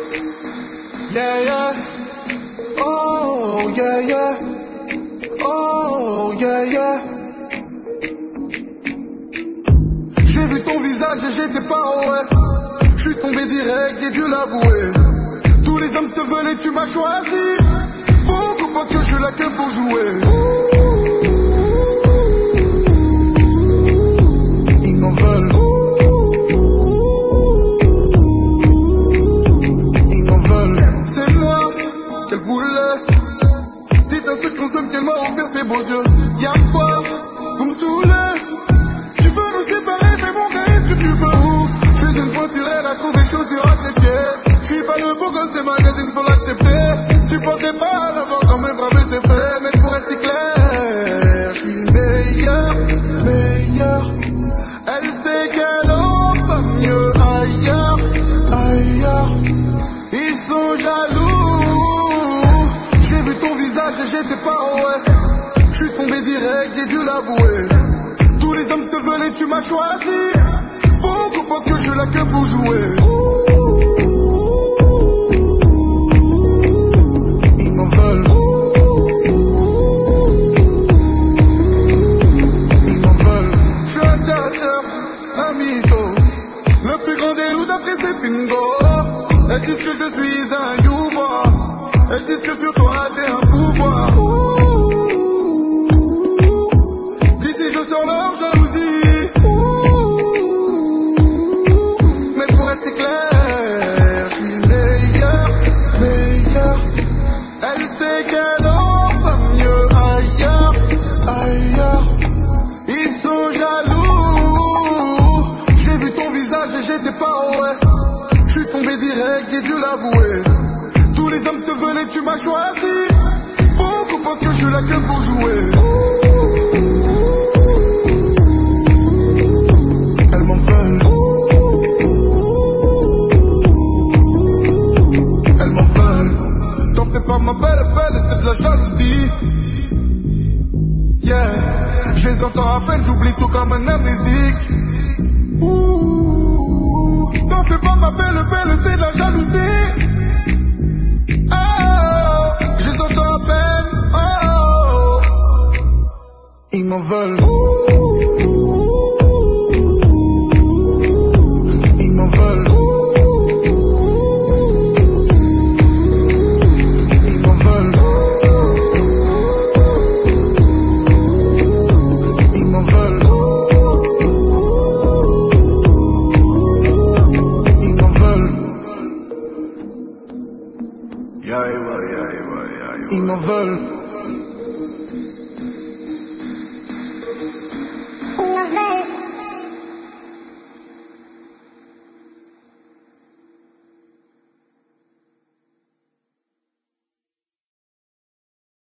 Yeah, yeah. Oh, yeah, yeah. Oh, yeah, yeah. J'ai vu ton visage et j'étais pas en ouais. J'suis tombé direct, j'ai dû l'avouer. Tous les hommes te veulent et tu m'as choisi. Beaucoup pensent que je suis là que pour jouer. Ils m'en veulent. Ils m'en veulent. C'est moi qu'elle voulait. Dites un seul consomme qu'elle m'a offert ses beaux yeux. Y'a quoi? Vous me saoulez. Tu veux nous séparer, mais mon gars, est-ce que tu veux? J'suis une fois sur elle à trouver chaussures à ses pieds. J'suis pas le beau gosse des magazines, faut l'accepter. Tu pensais pas l'avoir quand même bravé ses faits. Mais pour être si clair, j'suis meilleur, meilleur. Elle sait qu'elle aura mieux ailleurs, ailleurs. Ils sont jaloux. J'ai vu ton visage et j'étais pas en ouais. J'suis tombé direct, j'ai dû l'avouer. Tous les hommes te veulent et tu m'as choisi. Beaucoup pensent que je suis là que pour jouer. Ils m'en veulent. Ils m'en veulent. Je suis un tchatcheur, un mytho. Le plus grand des loups d'après c'est bingo. Elles disent que je suis un youba. Elles disent que sur toi t'es un pouvoir. D'ici je sors leur jalousie. Mais pour être clair, je suis meilleur, meilleur. Elle sait qu'elle aura mieux ailleurs, ailleurs. Ils sont jaloux. J'ai vu ton visage et j'étais pas en ouais. J'suis tombé direct, j'ai dû l'avouer. Tous les hommes te veulent et tu m'as choisi. Beaucoup pensent que je suis là que pour jouer. Elles m'en veulent. Elles m'en veulent. T'en fais pas ma belle, belle, c'est de la jalousie. Yeah. Je les entends à peine, j'oublie tout comme un amnésique. T'en fais pas ma belle, belle, c'est de la jalousie. Oh, je les entends à peine. Oh, ils m'en veulent. Ils m'en veulent. Ils m'en veulent. Ils m'en veulent. Ils m'en veulent. Ils m'en veulent.